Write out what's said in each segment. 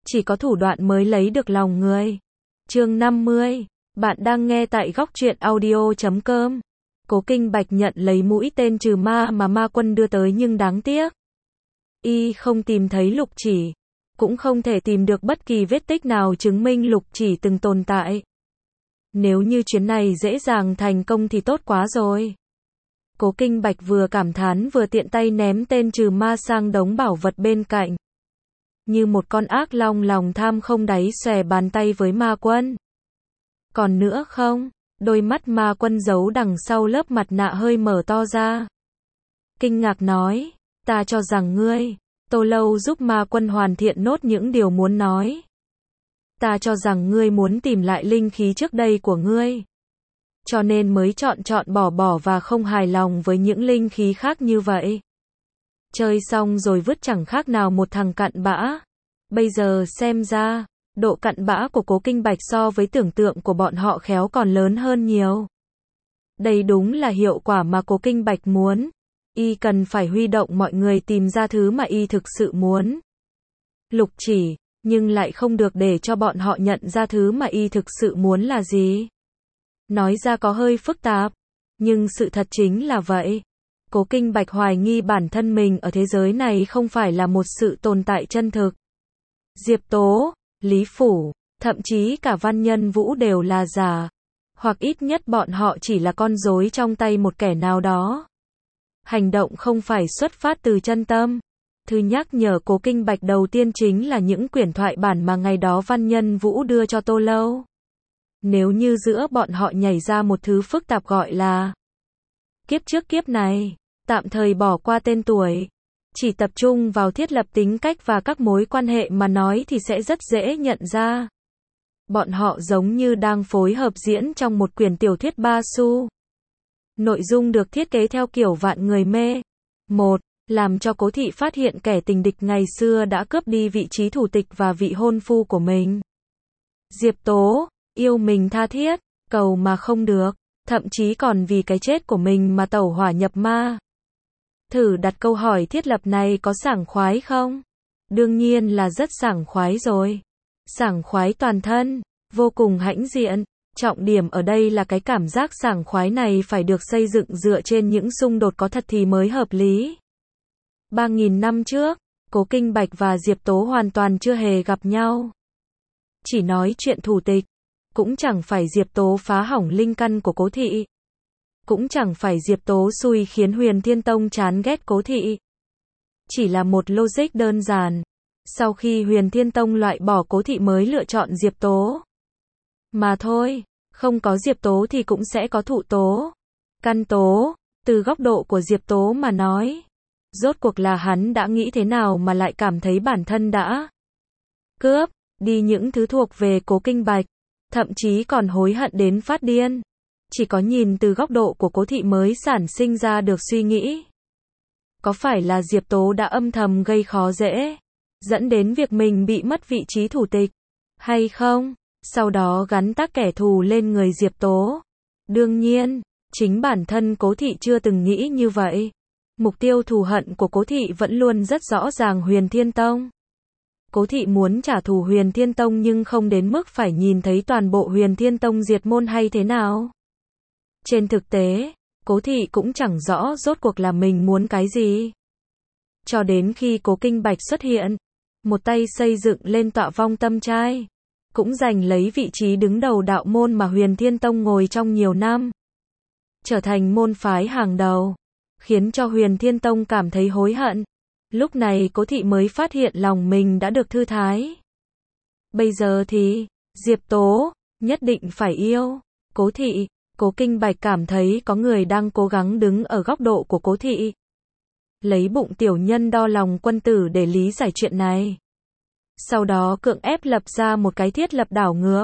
Chỉ có thủ đoạn mới lấy được lòng người. Chương 50. Bạn đang nghe tại góc truyện audio.com. Cố Kinh Bạch nhận lấy mũi tên trừ ma mà ma quân đưa tới nhưng đáng tiếc. Y không tìm thấy lục chỉ. Cũng không thể tìm được bất kỳ vết tích nào chứng minh lục chỉ từng tồn tại. Nếu như chuyến này dễ dàng thành công thì tốt quá rồi. Cố Kinh Bạch vừa cảm thán vừa tiện tay ném tên trừ ma sang đống bảo vật bên cạnh. Như một con ác long lòng tham không đáy xòe bàn tay với ma quân. Còn nữa không? Đôi mắt ma quân giấu đằng sau lớp mặt nạ hơi mở to ra. Kinh ngạc nói, ta cho rằng ngươi, Tô Lâu giúp ma quân hoàn thiện nốt những điều muốn nói. Ta cho rằng ngươi muốn tìm lại linh khí trước đây của ngươi. Cho nên mới chọn bỏ và không hài lòng với những linh khí khác như vậy. Chơi xong rồi vứt chẳng khác nào một thằng cặn bã. Bây giờ xem ra, độ cặn bã của Cố Kinh Bạch so với tưởng tượng của bọn họ khéo còn lớn hơn nhiều. Đây đúng là hiệu quả mà Cố Kinh Bạch muốn. Y cần phải huy động mọi người tìm ra thứ mà y thực sự muốn. Lục chỉ, nhưng lại không được để cho bọn họ nhận ra thứ mà y thực sự muốn là gì. Nói ra có hơi phức tạp, nhưng sự thật chính là vậy. Cố Kinh Bạch hoài nghi bản thân mình ở thế giới này không phải là một sự tồn tại chân thực. Diệp Tố, Lý Phủ, thậm chí cả Văn Nhân Vũ đều là giả. Hoặc ít nhất bọn họ chỉ là con rối trong tay một kẻ nào đó. Hành động không phải xuất phát từ chân tâm. Thứ nhắc nhở Cố Kinh Bạch đầu tiên chính là những quyển thoại bản mà ngày đó Văn Nhân Vũ đưa cho Tô Lâu. Nếu như giữa bọn họ nhảy ra một thứ phức tạp gọi là kiếp trước kiếp này, tạm thời bỏ qua tên tuổi, chỉ tập trung vào thiết lập tính cách và các mối quan hệ mà nói thì sẽ rất dễ nhận ra. Bọn họ giống như đang phối hợp diễn trong một quyển tiểu thuyết ba xu. Nội dung được thiết kế theo kiểu vạn người mê. 1. Làm cho Cố Thị phát hiện kẻ tình địch ngày xưa đã cướp đi vị trí thủ tịch và vị hôn phu của mình. Diệp Tố, yêu mình tha thiết, cầu mà không được, thậm chí còn vì cái chết của mình mà tẩu hỏa nhập ma. Thử đặt câu hỏi thiết lập này có sảng khoái không? Đương nhiên là rất sảng khoái rồi. Sảng khoái toàn thân, vô cùng hãnh diện. Trọng điểm ở đây là cái cảm giác sảng khoái này phải được xây dựng dựa trên những xung đột có thật thì mới hợp lý. 3.000 năm trước, Cố Kinh Bạch và Diệp Tố hoàn toàn chưa hề gặp nhau. Chỉ nói chuyện thủ tịch, cũng chẳng phải Diệp Tố phá hỏng linh căn của Cố Thị. Cũng chẳng phải Diệp Tố xui khiến Huyền Thiên Tông chán ghét Cố Thị. Chỉ là một logic đơn giản. Sau khi Huyền Thiên Tông loại bỏ Cố Thị mới lựa chọn Diệp Tố. Mà thôi, không có Diệp Tố thì cũng sẽ có Thụ Tố, Căn Tố. Từ góc độ của Diệp Tố mà nói, rốt cuộc là hắn đã nghĩ thế nào mà lại cảm thấy bản thân đã cướp đi những thứ thuộc về Cố Kinh Bạch, thậm chí còn hối hận đến phát điên. Chỉ có nhìn từ góc độ của Cố Thị mới sản sinh ra được suy nghĩ. Có phải là Diệp Tố đã âm thầm gây khó dễ, dẫn đến việc mình bị mất vị trí thủ tịch, hay không? Sau đó gắn tác kẻ thù lên người Diệp Tố. Đương nhiên, chính bản thân Cố Thị chưa từng nghĩ như vậy. Mục tiêu thù hận của Cố Thị vẫn luôn rất rõ ràng Huyền Thiên Tông. Cố Thị muốn trả thù Huyền Thiên Tông nhưng không đến mức phải nhìn thấy toàn bộ Huyền Thiên Tông diệt môn hay thế nào. Trên thực tế, Cố Thị cũng chẳng rõ rốt cuộc là mình muốn cái gì. Cho đến khi Cố Kinh Bạch xuất hiện, một tay xây dựng lên tọa vong tâm trai, cũng giành lấy vị trí đứng đầu đạo môn mà Huyền Thiên Tông ngồi trong nhiều năm. Trở thành môn phái hàng đầu, khiến cho Huyền Thiên Tông cảm thấy hối hận. Lúc này Cố Thị mới phát hiện lòng mình đã được thư thái. Bây giờ thì, Diệp Tố, nhất định phải yêu. Cố Thị, Cố Kinh Bạch cảm thấy có người đang cố gắng đứng ở góc độ của Cố Thị. Lấy bụng tiểu nhân đo lòng quân tử để lý giải chuyện này. Sau đó cưỡng ép lập ra một cái thiết lập đảo ngược.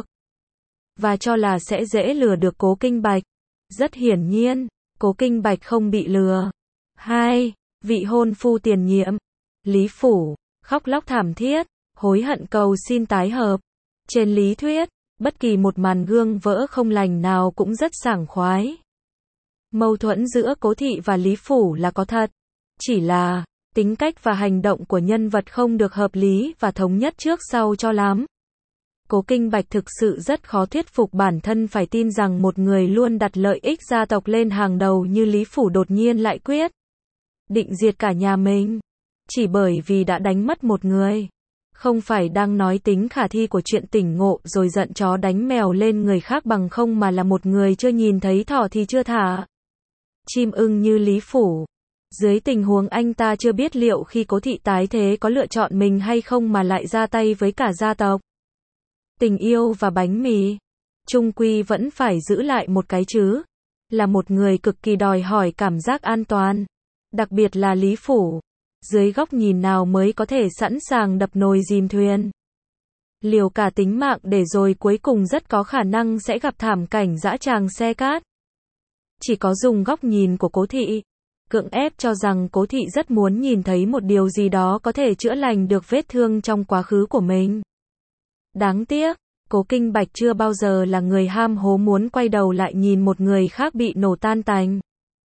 Và cho là sẽ dễ lừa được Cố Kinh Bạch. Rất hiển nhiên, Cố Kinh Bạch không bị lừa. 2. Vị hôn phu tiền nhiệm, Lý Phủ, khóc lóc thảm thiết, hối hận cầu xin tái hợp. Trên lý thuyết, bất kỳ một màn gương vỡ không lành nào cũng rất sảng khoái. Mâu thuẫn giữa Cố Thị và Lý Phủ là có thật. Chỉ là, Tính cách và hành động của nhân vật không được hợp lý và thống nhất trước sau cho lắm. Cố Kinh Bạch thực sự rất khó thuyết phục bản thân phải tin rằng một người luôn đặt lợi ích gia tộc lên hàng đầu như Lý Phủ đột nhiên lại quyết định diệt cả nhà mình. Chỉ bởi vì đã đánh mất một người. Không phải đang nói tính khả thi của chuyện tỉnh ngộ rồi giận chó đánh mèo lên người khác bằng không mà là một người chưa nhìn thấy thỏ thì chưa thả chim ưng như Lý Phủ. Dưới tình huống anh ta chưa biết liệu khi Cố thị tái thế có lựa chọn mình hay không mà lại ra tay với cả gia tộc. Tình yêu và bánh mì, chung quy vẫn phải giữ lại một cái chứ. Là một người cực kỳ đòi hỏi cảm giác an toàn. Đặc biệt là Lý Phủ. Dưới góc nhìn nào mới có thể sẵn sàng đập nồi dìm thuyền. Liều cả tính mạng để rồi cuối cùng rất có khả năng sẽ gặp thảm cảnh dã tràng xe cát. Chỉ có dùng góc nhìn của Cố thị. Cưỡng ép cho rằng Cố thị rất muốn nhìn thấy một điều gì đó có thể chữa lành được vết thương trong quá khứ của mình. Đáng tiếc, Cố Kinh Bạch chưa bao giờ là người ham hố muốn quay đầu lại nhìn một người khác bị nổ tan tành.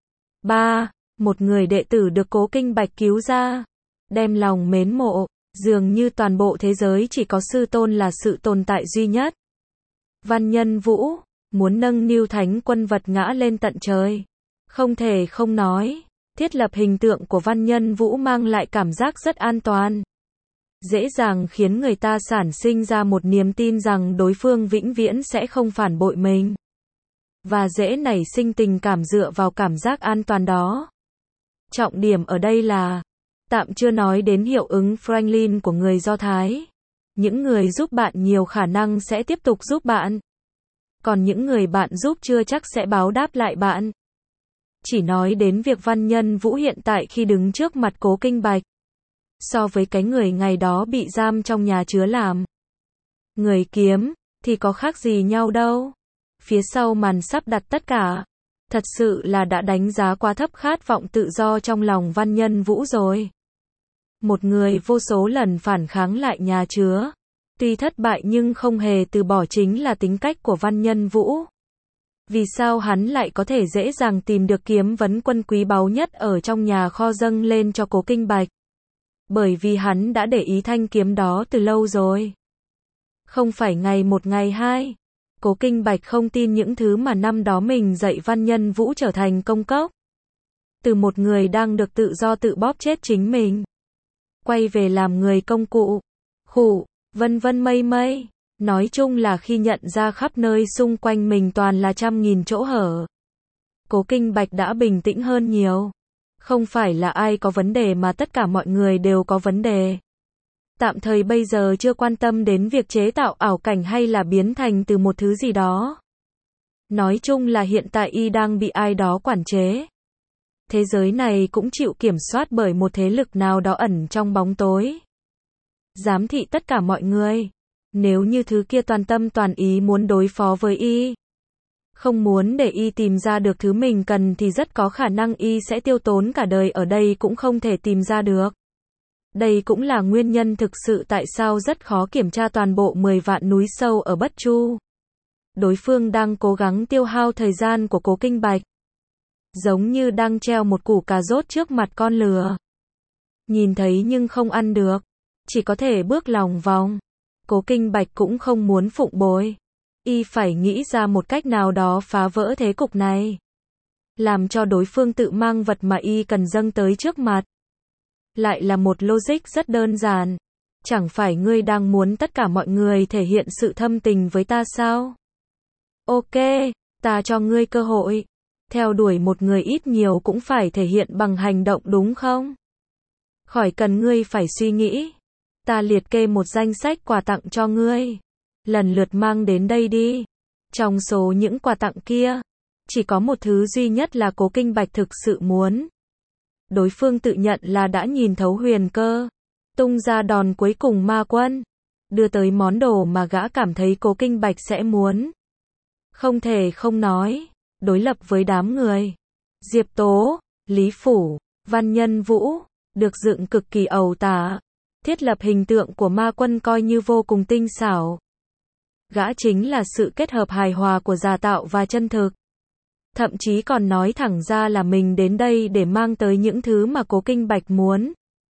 3. Một người đệ tử được Cố Kinh Bạch cứu ra, đem lòng mến mộ, dường như toàn bộ thế giới chỉ có sư tôn là sự tồn tại duy nhất. Văn Nhân Vũ, muốn nâng niu thánh quân vật ngã lên tận trời. Không thể không nói, thiết lập hình tượng của Văn Nhân Vũ mang lại cảm giác rất an toàn. Dễ dàng khiến người ta sản sinh ra một niềm tin rằng đối phương vĩnh viễn sẽ không phản bội mình. Và dễ nảy sinh tình cảm dựa vào cảm giác an toàn đó. Trọng điểm ở đây là, tạm chưa nói đến hiệu ứng Franklin của người Do Thái. Những người giúp bạn nhiều khả năng sẽ tiếp tục giúp bạn. Còn những người bạn giúp chưa chắc sẽ báo đáp lại bạn. Chỉ nói đến việc Văn Nhân Vũ hiện tại khi đứng trước mặt Cố Kinh Bạch. So với cái người ngày đó bị giam trong nhà chứa làm người kiếm, thì có khác gì nhau đâu. Phía sau màn sắp đặt tất cả. Thật sự là đã đánh giá quá thấp khát vọng tự do trong lòng Văn Nhân Vũ rồi. Một người vô số lần phản kháng lại nhà chứa. Tuy thất bại nhưng không hề từ bỏ chính là tính cách của Văn Nhân Vũ. Vì sao hắn lại có thể dễ dàng tìm được kiếm vấn quân quý báu nhất ở trong nhà kho dâng lên cho Cố Kinh Bạch? Bởi vì hắn đã để ý thanh kiếm đó từ lâu rồi. Không phải ngày một ngày hai. Cố Kinh Bạch không tin những thứ mà năm đó mình dạy Văn Nhân Vũ trở thành công cốc. Từ một người đang được tự do tự bóp chết chính mình. Quay về làm người công cụ. Khủ, vân vân mây mây. Nói chung là khi nhận ra khắp nơi xung quanh mình toàn là trăm nghìn chỗ hở. Cố Kinh Bạch đã bình tĩnh hơn nhiều. Không phải là ai có vấn đề mà tất cả mọi người đều có vấn đề. Tạm thời bây giờ chưa quan tâm đến việc chế tạo ảo cảnh hay là biến thành từ một thứ gì đó. Nói chung là hiện tại y đang bị ai đó quản chế. Thế giới này cũng chịu kiểm soát bởi một thế lực nào đó ẩn trong bóng tối. Giám thị tất cả mọi người. Nếu như thứ kia toàn tâm toàn ý muốn đối phó với y, không muốn để y tìm ra được thứ mình cần thì rất có khả năng y sẽ tiêu tốn cả đời ở đây cũng không thể tìm ra được. Đây cũng là nguyên nhân thực sự tại sao rất khó kiểm tra toàn bộ 10 vạn núi sâu ở Bất Chu. Đối phương đang cố gắng tiêu hao thời gian của Cố Kinh Bạch. Giống như đang treo một củ cà rốt trước mặt con lừa. Nhìn thấy nhưng không ăn được. Chỉ có thể bước lòng vòng. Cố Kinh Bạch cũng không muốn phụng bồi. Y phải nghĩ ra một cách nào đó phá vỡ thế cục này. Làm cho đối phương tự mang vật mà y cần dâng tới trước mặt. Lại là một logic rất đơn giản. Chẳng phải ngươi đang muốn tất cả mọi người thể hiện sự thâm tình với ta sao? Ok, ta cho ngươi cơ hội. Theo đuổi một người ít nhiều cũng phải thể hiện bằng hành động đúng không? Khỏi cần ngươi phải suy nghĩ. Ta liệt kê một danh sách quà tặng cho ngươi. Lần lượt mang đến đây đi. Trong số những quà tặng kia, chỉ có một thứ duy nhất là Cố Kinh Bạch thực sự muốn. Đối phương tự nhận là đã nhìn thấu huyền cơ. Tung ra đòn cuối cùng ma quân. Đưa tới món đồ mà gã cảm thấy Cố Kinh Bạch sẽ muốn. Không thể không nói. Đối lập với đám người Diệp Tố, Lý Phủ, Văn Nhân Vũ, được dựng cực kỳ ẩu tả. Thiết lập hình tượng của ma quân coi như vô cùng tinh xảo. Gã chính là sự kết hợp hài hòa của giả tạo và chân thực. Thậm chí còn nói thẳng ra là mình đến đây để mang tới những thứ mà Cố Kinh Bạch muốn.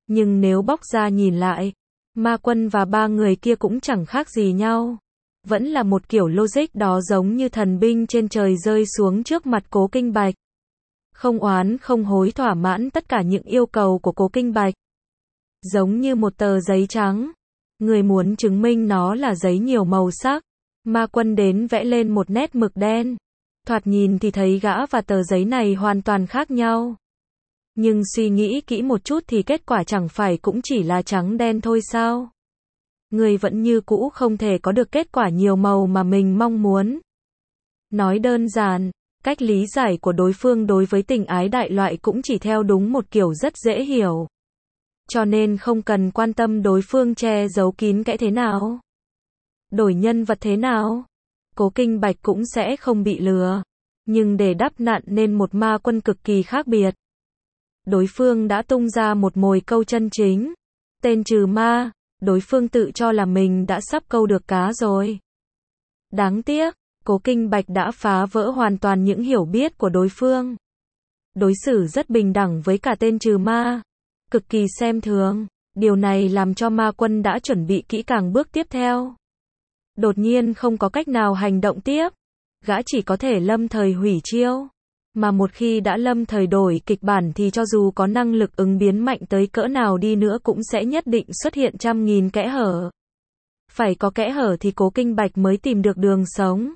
Nhưng nếu bóc ra nhìn lại, Ma Quân và ba người kia cũng chẳng khác gì nhau. Vẫn là một kiểu logic đó, giống như thần binh trên trời rơi xuống trước mặt Cố Kinh Bạch. Không oán không hối, thỏa mãn tất cả những yêu cầu của Cố Kinh Bạch. Giống như một tờ giấy trắng. Người muốn chứng minh nó là giấy nhiều màu sắc. Ma Quân đến vẽ lên một nét mực đen. Thoạt nhìn thì thấy gã và tờ giấy này hoàn toàn khác nhau. Nhưng suy nghĩ kỹ một chút thì kết quả chẳng phải cũng chỉ là trắng đen thôi sao? Người vẫn như cũ không thể có được kết quả nhiều màu mà mình mong muốn. Nói đơn giản, cách lý giải của đối phương đối với tình ái đại loại cũng chỉ theo đúng một kiểu rất dễ hiểu. Cho nên không cần quan tâm đối phương che giấu kín kẽ thế nào, đổi nhân vật thế nào, Cố Kinh Bạch cũng sẽ không bị lừa. Nhưng để đắp nặn nên một Ma Quân cực kỳ khác biệt. Đối phương đã tung ra một mồi câu chân chính. Tên trừ ma, đối phương tự cho là mình đã sắp câu được cá rồi. Đáng tiếc, Cố Kinh Bạch đã phá vỡ hoàn toàn những hiểu biết của đối phương. Đối xử rất bình đẳng với cả tên trừ ma. Cực kỳ xem thường. Điều này làm cho Ma Quân đã chuẩn bị kỹ càng bước tiếp theo. Đột nhiên không có cách nào hành động tiếp. Gã chỉ có thể lâm thời hủy chiêu. Mà một khi đã lâm thời đổi kịch bản thì cho dù có năng lực ứng biến mạnh tới cỡ nào đi nữa cũng sẽ nhất định xuất hiện trăm nghìn kẽ hở. Phải có kẽ hở thì Cố Kinh Bạch mới tìm được đường sống.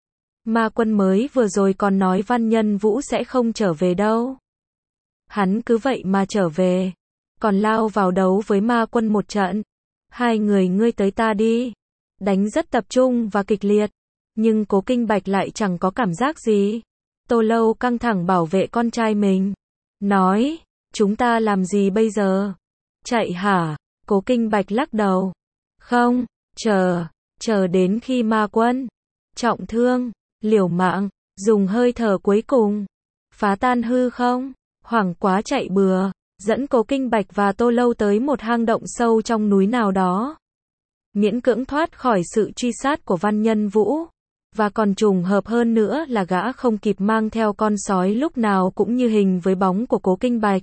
Ma Quân mới vừa rồi còn nói Văn Nhân Vũ sẽ không trở về đâu. Hắn cứ vậy mà trở về. Còn lao vào đấu với Ma Quân một trận. Hai người ngươi tới ta đi. Đánh rất tập trung và kịch liệt. Nhưng Cố Kinh Bạch lại chẳng có cảm giác gì. Tô Lâu căng thẳng bảo vệ con trai mình. Nói, chúng ta làm gì bây giờ? Chạy hả? Cố Kinh Bạch lắc đầu. Không, chờ đến khi Ma Quân trọng thương, liều mạng, dùng hơi thở cuối cùng, phá tan hư không, hoảng quá chạy bừa, dẫn Cố Kinh Bạch và Tô Lâu tới một hang động sâu trong núi nào đó. Miễn cưỡng thoát khỏi sự truy sát của Văn Nhân Vũ. Và còn trùng hợp hơn nữa là gã không kịp mang theo con sói lúc nào cũng như hình với bóng của Cố Kinh Bạch.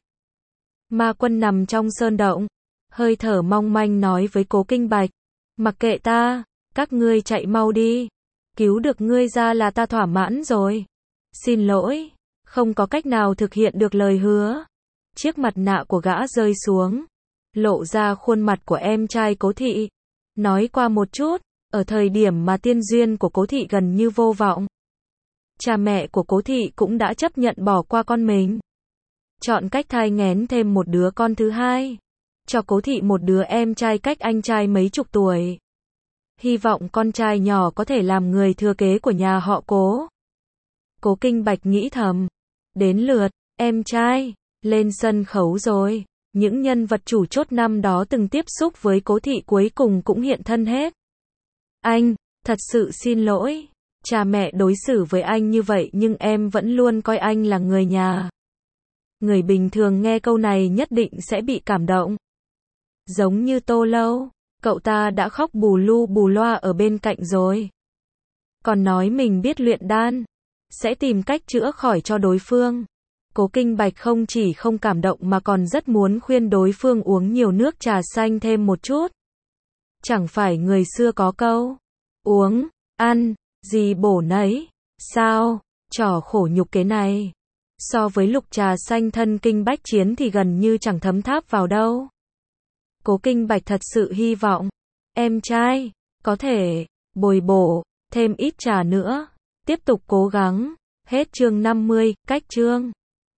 Ma Quân nằm trong sơn động, hơi thở mong manh nói với Cố Kinh Bạch. Mặc kệ ta, các ngươi chạy mau đi. Cứu được ngươi ra là ta thỏa mãn rồi. Xin lỗi, không có cách nào thực hiện được lời hứa. Chiếc mặt nạ của gã rơi xuống, lộ ra khuôn mặt của em trai Cố Thị. Nói qua một chút. Ở thời điểm mà tiên duyên của Cố Thị gần như vô vọng, cha mẹ của Cố Thị cũng đã chấp nhận bỏ qua con mình. Chọn cách thai nghén thêm một đứa con thứ hai. Cho Cố Thị một đứa em trai cách anh trai mấy chục tuổi. Hy vọng con trai nhỏ có thể làm người thừa kế của nhà họ Cố. Cố Kinh Bạch nghĩ thầm. Đến lượt, em trai, lên sân khấu rồi. Những nhân vật chủ chốt năm đó từng tiếp xúc với Cố Thị cuối cùng cũng hiện thân hết. Anh, thật sự xin lỗi. Cha mẹ đối xử với anh như vậy nhưng em vẫn luôn coi anh là người nhà. Người bình thường nghe câu này nhất định sẽ bị cảm động. Giống như Tô Lâu, cậu ta đã khóc bù lu bù loa ở bên cạnh rồi. Còn nói mình biết luyện đan, sẽ tìm cách chữa khỏi cho đối phương. Cố Kinh Bạch không chỉ không cảm động mà còn rất muốn khuyên đối phương uống nhiều nước trà xanh thêm một chút. Chẳng phải người xưa có câu, uống, ăn, gì bổ nấy, sao, trò khổ nhục kế này. So với lục trà xanh thân kinh bách chiến thì gần như chẳng thấm tháp vào đâu. Cố Kinh Bạch thật sự hy vọng, em trai, có thể, bồi bổ, thêm ít trà nữa, tiếp tục cố gắng. Hết chương 50, cách chương.